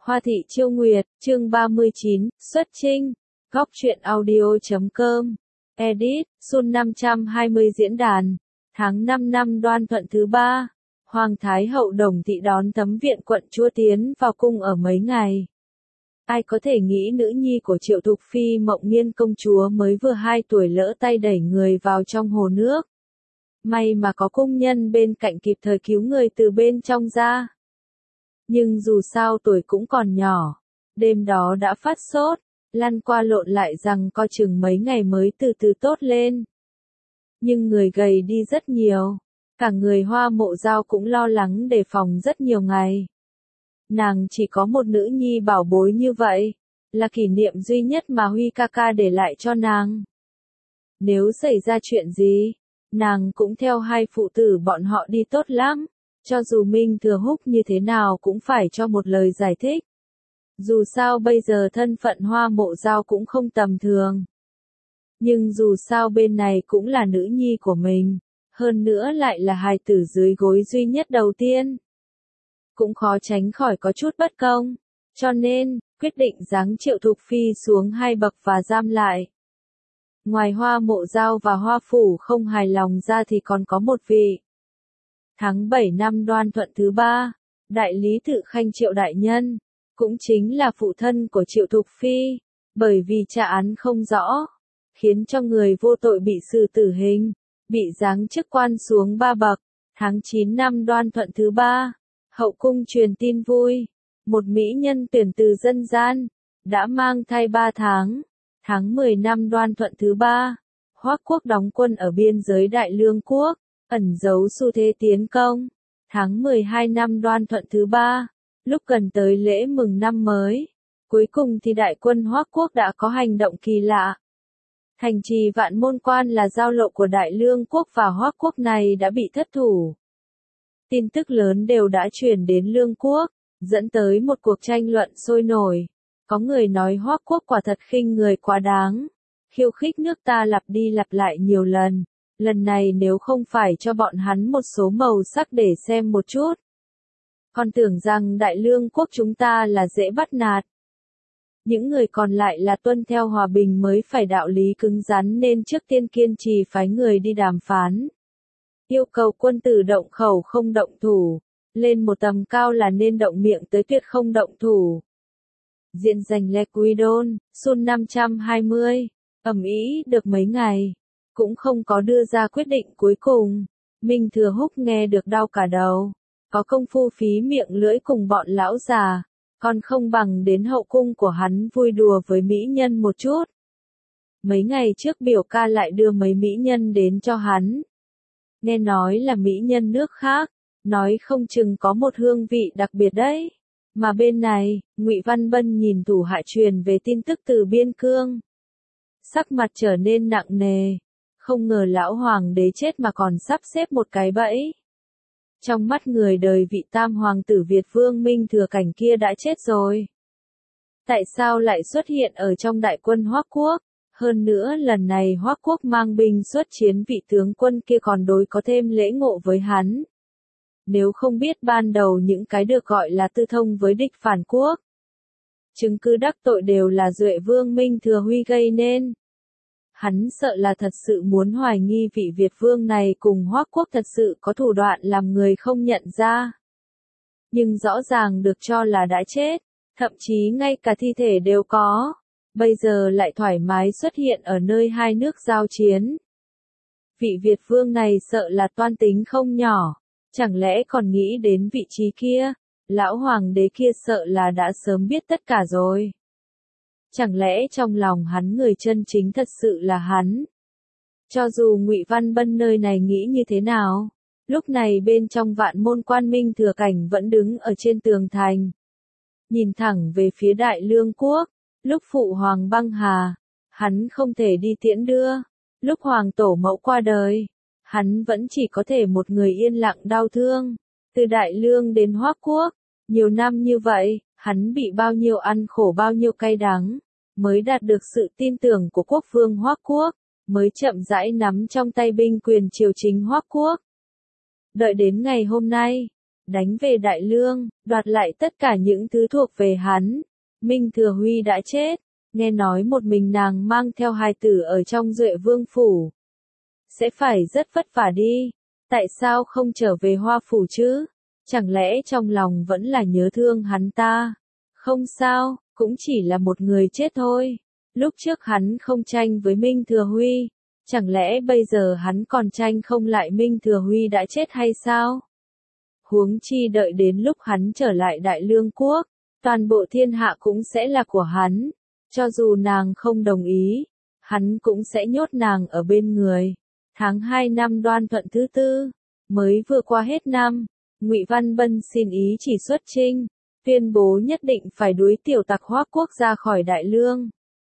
Hoa thị Chiêu Nguyệt, chương 39, xuất trinh. Góc truyện audio.com. Edit, Sun 520 diễn đàn. Tháng 5 năm Đoan Thuận thứ 3. Hoàng Thái hậu Đồng Thị đón Thấm Viện quận chúa tiến vào cung ở mấy ngày. Ai có thể nghĩ nữ nhi của Triệu Thục Phi Mộng Niên công chúa mới vừa 2 tuổi lỡ tay đẩy người vào trong hồ nước. May mà có cung nhân bên cạnh kịp thời cứu người từ bên trong ra. Nhưng dù sao tuổi cũng còn nhỏ, đêm đó đã phát sốt, lăn qua lộn lại rằng coi chừng mấy ngày mới từ từ tốt lên. Nhưng người gầy đi rất nhiều, cả người Hoa Mộ Dao cũng lo lắng đề phòng rất nhiều ngày. Nàng chỉ có một nữ nhi bảo bối như vậy, là kỷ niệm duy nhất mà Huy ca ca để lại cho nàng. Nếu xảy ra chuyện gì, nàng cũng theo hai phụ tử bọn họ đi tốt lắm. Cho dù Minh Thừa Húc như thế nào cũng phải cho một lời giải thích. Dù sao bây giờ thân phận Hoa Mộ Dao cũng không tầm thường. Nhưng dù sao bên này cũng là nữ nhi của mình, hơn nữa lại là hài tử dưới gối duy nhất đầu tiên. Cũng khó tránh khỏi có chút bất công, cho nên, quyết định giáng Triệu Thục Phi xuống 2 bậc và giam lại. Ngoài Hoa Mộ Dao và Hoa Phủ không hài lòng ra thì còn có một vị. Tháng 7 năm Đoan Thuận thứ 3, Đại Lý Tự Khanh Triệu Đại Nhân, cũng chính là phụ thân của Triệu Thục Phi, bởi vì tra án không rõ, khiến cho người vô tội bị xử tử hình, bị giáng chức quan xuống 3 bậc. Tháng 9 năm Đoan Thuận thứ 3, hậu cung truyền tin vui, một mỹ nhân tuyển từ dân gian, đã mang thai 3 tháng. Tháng 10 năm Đoan Thuận thứ 3, Hoắc quốc đóng quân ở biên giới Đại Lương quốc, ẩn giấu xu thế tiến công. Tháng 12 năm Đoan Thuận thứ 3, lúc gần tới lễ mừng năm mới, cuối cùng thì đại quân Hoắc quốc đã có hành động kỳ lạ. Thành trì Vạn Môn Quan là giao lộ của Đại Lương quốc và Hoắc quốc này đã bị thất thủ. Tin tức lớn đều đã truyền đến Lương quốc, dẫn tới một cuộc tranh luận sôi nổi. Có người nói Hoắc quốc quả thật khinh người quá đáng, khiêu khích nước ta lặp đi lặp lại nhiều lần. Lần này nếu không phải cho bọn hắn một số màu sắc để xem một chút. Còn tưởng rằng Đại Lương quốc chúng ta là dễ bắt nạt. Những người còn lại là tuân theo hòa bình mới phải đạo lý cứng rắn nên trước tiên kiên trì phái người đi đàm phán. Yêu cầu quân tử động khẩu không động thủ, lên một tầm cao là nên động miệng tới tuyệt không động thủ. Diện giành Le Quidon, Sun 520, ầm ĩ được mấy ngày, cũng không có đưa ra quyết định cuối cùng. Minh Thừa Húc nghe được đau cả đầu, có công phu phí miệng lưỡi cùng bọn lão già, còn không bằng đến hậu cung của hắn vui đùa với mỹ nhân một chút. Mấy ngày trước biểu ca lại đưa mấy mỹ nhân đến cho hắn. Nghe nói là mỹ nhân nước khác, nói không chừng có một hương vị đặc biệt đấy. Mà bên này, Ngụy Văn Bân nhìn thủ hạ truyền về tin tức từ biên cương. Sắc mặt trở nên nặng nề, không ngờ lão hoàng đế chết mà còn sắp xếp một cái bẫy. Trong mắt người đời vị tam hoàng tử Việt Vương Minh Thừa Cảnh kia đã chết rồi. Tại sao lại xuất hiện ở trong đại quân Hoắc quốc? Hơn nữa lần này Hoắc quốc mang binh xuất chiến vị tướng quân kia còn đối có thêm lễ ngộ với hắn. Nếu không biết ban đầu những cái được gọi là tư thông với địch phản quốc. Chứng cứ đắc tội đều là Duệ Vương Minh Thừa Huy gây nên. Hắn sợ là thật sự muốn hoài nghi vị Việt Vương này cùng Hoắc quốc thật sự có thủ đoạn làm người không nhận ra. Nhưng rõ ràng được cho là đã chết, thậm chí ngay cả thi thể đều có. Bây giờ lại thoải mái xuất hiện ở nơi hai nước giao chiến. Vị Việt Vương này sợ là toan tính không nhỏ. Chẳng lẽ còn nghĩ đến vị trí kia, lão hoàng đế kia sợ là đã sớm biết tất cả rồi. Chẳng lẽ trong lòng hắn người chân chính thật sự là hắn? Cho dù Ngụy Văn Bân nơi này nghĩ như thế nào, lúc này bên trong Vạn Môn Quan Minh Thừa Cảnh vẫn đứng ở trên tường thành. Nhìn thẳng về phía Đại Lương quốc, lúc phụ hoàng băng hà, hắn không thể đi tiễn đưa, lúc hoàng tổ mẫu qua đời. Hắn vẫn chỉ có thể một người yên lặng đau thương. Từ Đại Lương đến Hoắc quốc, nhiều năm như vậy, hắn bị bao nhiêu ăn khổ bao nhiêu cay đắng, mới đạt được sự tin tưởng của quốc vương Hoắc quốc, mới chậm rãi nắm trong tay binh quyền triều chính Hoắc quốc. Đợi đến ngày hôm nay, đánh về Đại Lương, đoạt lại tất cả những thứ thuộc về hắn. Minh Thừa Huy đã chết, nghe nói một mình nàng mang theo hài tử ở trong Duệ Vương phủ. Sẽ phải rất vất vả đi, tại sao không trở về Hoa phủ chứ? Chẳng lẽ trong lòng vẫn là nhớ thương hắn ta? Không sao, cũng chỉ là một người chết thôi. Lúc trước hắn không tranh với Minh Thừa Huy, chẳng lẽ bây giờ hắn còn tranh không lại Minh Thừa Huy đã chết hay sao? Huống chi đợi đến lúc hắn trở lại Đại Lương quốc, toàn bộ thiên hạ cũng sẽ là của hắn. Cho dù nàng không đồng ý, hắn cũng sẽ nhốt nàng ở bên người. Tháng 2 năm Đoan Thuận thứ tư, mới vừa qua hết năm, Ngụy Văn Bân xin ý chỉ xuất chinh, tuyên bố nhất định phải đuổi tiểu tặc Hoác quốc ra khỏi Đại Lương.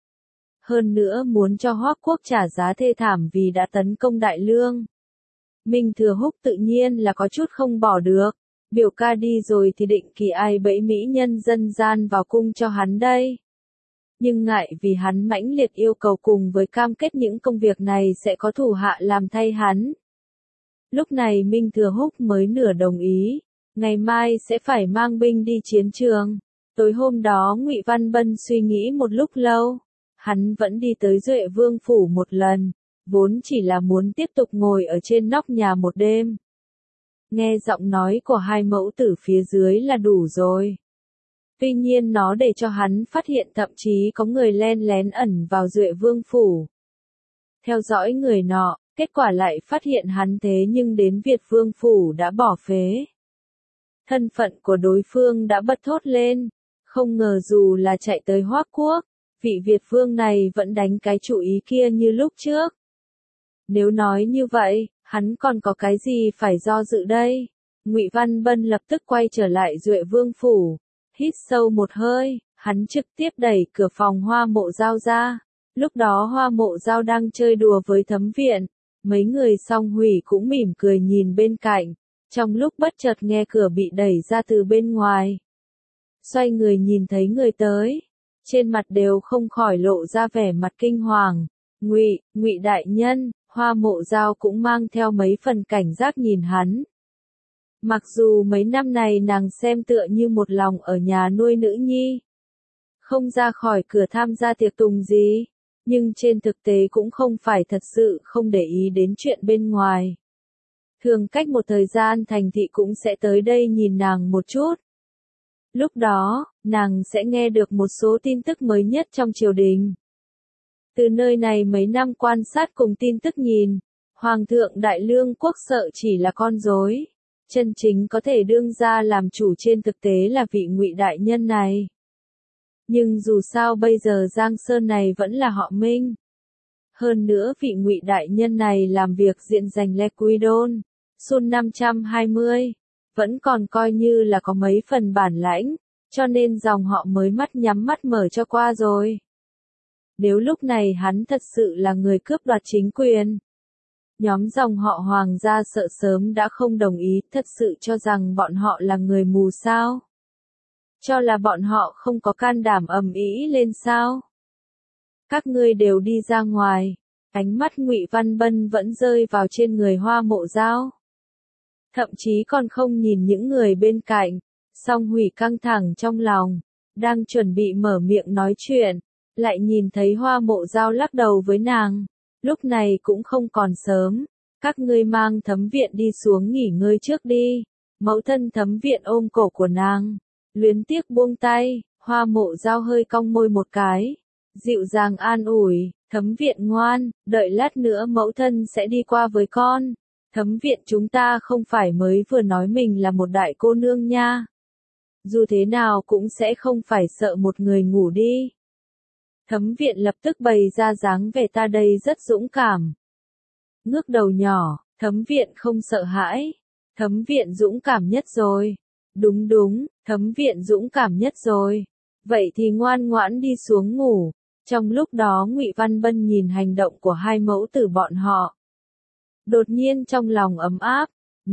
Hơn nữa muốn cho Hoác quốc trả giá thê thảm vì đã tấn công Đại Lương. Minh Thừa Húc tự nhiên là có chút không bỏ được, biểu ca đi rồi thì định kỳ ai bẫy mỹ nhân dân gian vào cung cho hắn đây. Nhưng ngại vì hắn mãnh liệt yêu cầu cùng với cam kết những công việc này sẽ có thủ hạ làm thay hắn. Lúc này Minh Thừa Húc mới nửa đồng ý, ngày mai sẽ phải mang binh đi chiến trường. Tối hôm đó Ngụy Văn Bân suy nghĩ một lúc lâu, hắn vẫn đi tới Duệ Vương phủ một lần, vốn chỉ là muốn tiếp tục ngồi ở trên nóc nhà một đêm. Nghe giọng nói của hai mẫu tử phía dưới là đủ rồi. Tuy nhiên nó để cho hắn phát hiện thậm chí có người len lén ẩn vào Duệ Vương phủ. Theo dõi người nọ, kết quả lại phát hiện hắn thế nhưng đến Việt Vương phủ đã bỏ phế. Thân phận của đối phương đã bật thốt lên, không ngờ dù là chạy tới Hoác quốc, vị Việt Vương này vẫn đánh cái chủ ý kia như lúc trước. Nếu nói như vậy, hắn còn có cái gì phải do dự đây? Ngụy Văn Bân lập tức quay trở lại Duệ Vương phủ, hít sâu một hơi, hắn trực tiếp đẩy cửa phòng Hoa Mộ Giao ra. Lúc đó Hoa Mộ Giao đang chơi đùa với Thấm Viện, mấy người Song Hủy cũng mỉm cười nhìn bên cạnh, trong lúc bất chợt nghe cửa bị đẩy ra từ bên ngoài. Xoay người nhìn thấy người tới, trên mặt đều không khỏi lộ ra vẻ mặt kinh hoàng. Ngụy đại nhân. Hoa Mộ Giao cũng mang theo mấy phần cảnh giác nhìn hắn. Mặc dù mấy năm này nàng xem tựa như một lòng ở nhà nuôi nữ nhi, không ra khỏi cửa tham gia tiệc tùng gì, nhưng trên thực tế cũng không phải thật sự không để ý đến chuyện bên ngoài. Thường cách một thời gian thành thị cũng sẽ tới đây nhìn nàng một chút. Lúc đó, nàng sẽ nghe được một số tin tức mới nhất trong triều đình. Từ nơi này mấy năm quan sát cùng tin tức nhìn, Hoàng thượng Đại Lương quốc sợ chỉ là con rối, chân chính có thể đương ra làm chủ trên thực tế là vị Ngụy đại nhân này. Nhưng dù sao bây giờ Giang Sơn này vẫn là họ Minh. Hơn nữa vị Ngụy đại nhân này làm việc diện giành Le Quidon, Sun 520, vẫn còn coi như là có mấy phần bản lãnh, cho nên dòng họ mới mắt nhắm mắt mở cho qua rồi. Nếu lúc này hắn thật sự là người cướp đoạt chính quyền, nhóm dòng họ Hoàng gia sợ sớm đã không đồng ý, thật sự cho rằng bọn họ là người mù sao? Cho là bọn họ không có can đảm ầm ĩ lên sao? Các ngươi đều đi ra ngoài, ánh mắt Ngụy Văn Bân vẫn rơi vào trên người Hoa Mộ Giao. Thậm chí còn không nhìn những người bên cạnh, Song Hủy căng thẳng trong lòng, đang chuẩn bị mở miệng nói chuyện, lại nhìn thấy Hoa Mộ Giao lắc đầu với nàng. Lúc này cũng không còn sớm, các ngươi mang Thấm Viện đi xuống nghỉ ngơi trước đi. Mẫu thân Thấm Viện ôm cổ của nàng, luyến tiếc buông tay. Hoa Mộ Giao hơi cong môi một cái, dịu dàng an ủi, Thấm Viện ngoan, đợi lát nữa mẫu thân sẽ đi qua với con. Thấm Viện chúng ta không phải mới vừa nói mình là một đại cô nương nha. Dù thế nào cũng sẽ không phải sợ một người ngủ đi. Thấm Viện lập tức bày ra dáng vẻ ta đây rất dũng cảm. Ngước đầu nhỏ, Thấm Viện không sợ hãi. Thấm Viện dũng cảm nhất rồi. Đúng đúng, Thấm Viện dũng cảm nhất rồi. Vậy thì ngoan ngoãn đi xuống ngủ. Trong lúc đó Ngụy Văn Bân nhìn hành động của hai mẫu tử bọn họ. Đột nhiên trong lòng ấm áp.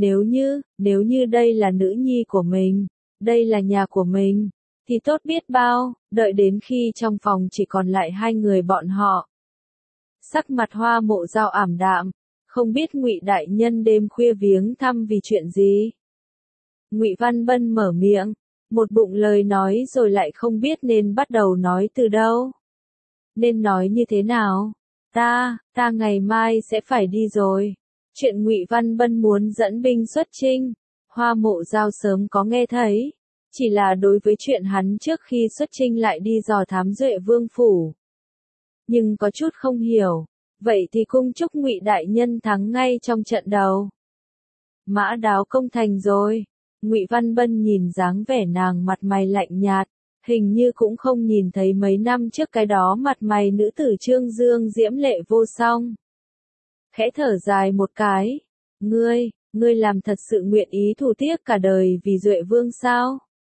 Nếu như đây là nữ nhi của mình, đây là nhà của mình, thì tốt biết bao, đợi đến khi trong phòng chỉ còn lại hai người bọn họ. Sắc mặt Hoa Mộ Giao ảm đạm, không biết Ngụy đại nhân đêm khuya viếng thăm vì chuyện gì. Ngụy Văn Bân mở miệng, một bụng lời nói rồi lại không biết nên bắt đầu nói từ đâu. Nên nói như thế nào? Ta ngày mai sẽ phải đi rồi. Chuyện Ngụy Văn Bân muốn dẫn binh xuất chinh, Hoa Mộ Dao sớm có nghe thấy, chỉ là đối với chuyện hắn trước khi xuất chinh lại đi dò thám Duệ Vương phủ, nhưng có chút không hiểu. Vậy thì cung chúc Ngụy đại nhân thắng ngay trong trận đầu. Mã Đáo công thành rồi. Ngụy Văn Bân nhìn dáng vẻ nàng mặt mày lạnh nhạt, hình như cũng không nhìn thấy mấy năm trước cái đó mặt mày nữ tử trương dương diễm lệ vô song. Khẽ thở dài một cái, ngươi làm thật sự nguyện ý thủ tiếc cả đời vì Duệ Vương sao?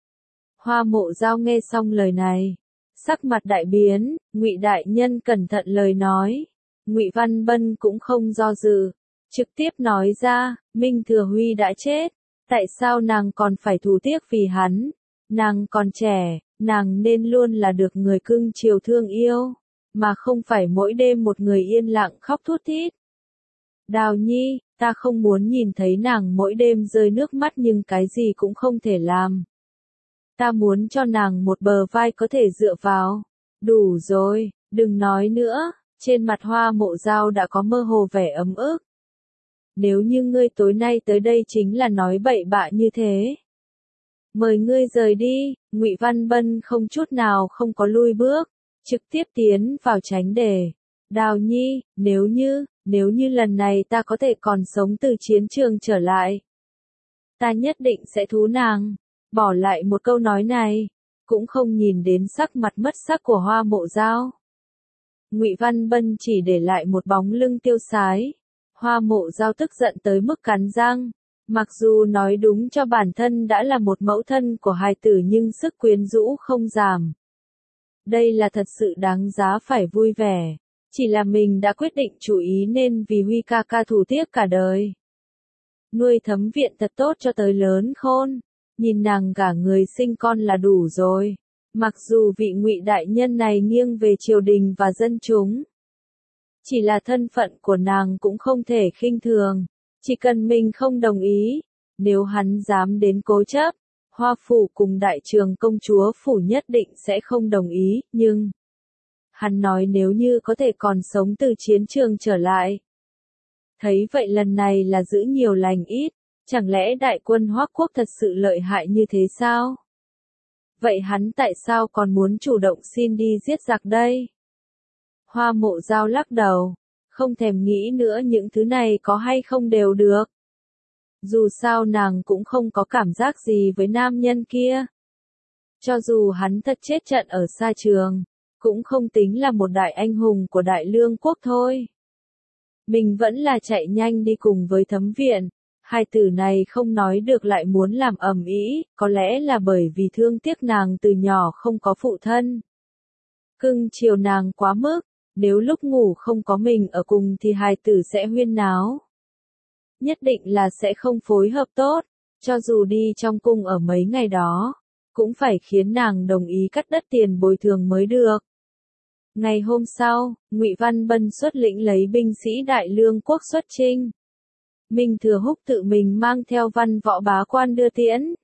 Hoa Mộ Dao nghe xong lời này, sắc mặt đại biến, Ngụy đại nhân cẩn thận lời nói. Ngụy Văn Bân cũng không do dự, trực tiếp nói ra, Minh Thừa Huy đã chết, tại sao nàng còn phải thủ tiếc vì hắn? Nàng còn trẻ, nàng nên luôn là được người cưng chiều thương yêu, mà không phải mỗi đêm một người yên lặng khóc thút thít. Đào Nhi, ta không muốn nhìn thấy nàng mỗi đêm rơi nước mắt nhưng cái gì cũng không thể làm. Ta muốn cho nàng một bờ vai có thể dựa vào. Đủ rồi, đừng nói nữa. Trên mặt Hoa Mộ Dao đã có mơ hồ vẻ ấm ức. Nếu như ngươi tối nay tới đây chính là nói bậy bạ như thế, mời ngươi rời đi. Ngụy Văn Bân không chút nào không có lui bước, trực tiếp tiến vào tránh đề. Đào Nhi, nếu như lần này ta có thể còn sống từ chiến trường trở lại, ta nhất định sẽ thú nàng. Bỏ lại một câu nói này, cũng không nhìn đến sắc mặt mất sắc của Hoa Mộ Dao. Ngụy Văn Bân chỉ để lại một bóng lưng tiêu sái. Hoa Mộ Dao tức giận tới mức cắn răng. Mặc dù nói đúng cho bản thân đã là một mẫu thân của hài tử nhưng sức quyến rũ không giảm. Đây là thật sự đáng giá phải vui vẻ. Chỉ là mình đã quyết định chủ ý nên vì Huy ca ca thủ tiếc cả đời. Nuôi Thấm Viện thật tốt cho tới lớn khôn. Nhìn nàng cả người sinh con là đủ rồi. Mặc dù vị Ngụy đại nhân này nghiêng về triều đình và dân chúng, chỉ là thân phận của nàng cũng không thể khinh thường. Chỉ cần mình không đồng ý, nếu hắn dám đến cố chấp, Hoa phủ cùng Đại Trường công chúa phủ nhất định sẽ không đồng ý, nhưng hắn nói nếu như có thể còn sống từ chiến trường trở lại. Thấy vậy lần này là giữ nhiều lành ít, chẳng lẽ đại quân Hoắc quốc thật sự lợi hại như thế sao? Vậy hắn tại sao còn muốn chủ động xin đi giết giặc đây? Hoa Mộ Dao lắc đầu, không thèm nghĩ nữa, những thứ này có hay không đều được. Dù sao nàng cũng không có cảm giác gì với nam nhân kia. Cho dù hắn thật chết trận ở xa trường, cũng không tính là một đại anh hùng của Đại Lương quốc thôi. Mình vẫn là chạy nhanh đi cùng với Thấm Viện. Hai tử này không nói được lại muốn làm ầm ĩ, có lẽ là bởi vì thương tiếc nàng từ nhỏ không có phụ thân. Cưng chiều nàng quá mức, nếu lúc ngủ không có mình ở cùng thì hài tử sẽ huyên náo. Nhất định là sẽ không phối hợp tốt, cho dù đi trong cung ở mấy ngày đó, cũng phải khiến nàng đồng ý cắt đất tiền bồi thường mới được. Ngày hôm sau, Ngụy Văn Bân xuất lĩnh lấy binh sĩ Đại Lương quốc xuất chinh. Minh Thừa Húc tự mình mang theo văn võ bá quan đưa tiễn.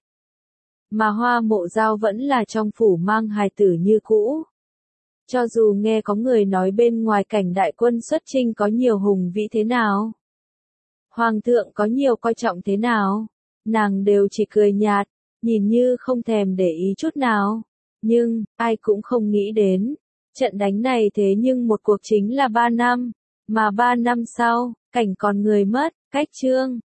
Mà Hoa Mộ Dao vẫn là trong phủ mang hài tử như cũ. Cho dù nghe có người nói bên ngoài cảnh đại quân xuất chinh có nhiều hùng vĩ thế nào, Hoàng thượng có nhiều coi trọng thế nào, nàng đều chỉ cười nhạt, nhìn như không thèm để ý chút nào. Nhưng, ai cũng không nghĩ đến, trận đánh này thế nhưng một cuộc chính là 3 năm, mà 3 năm sau, cảnh còn người mất, cách chương.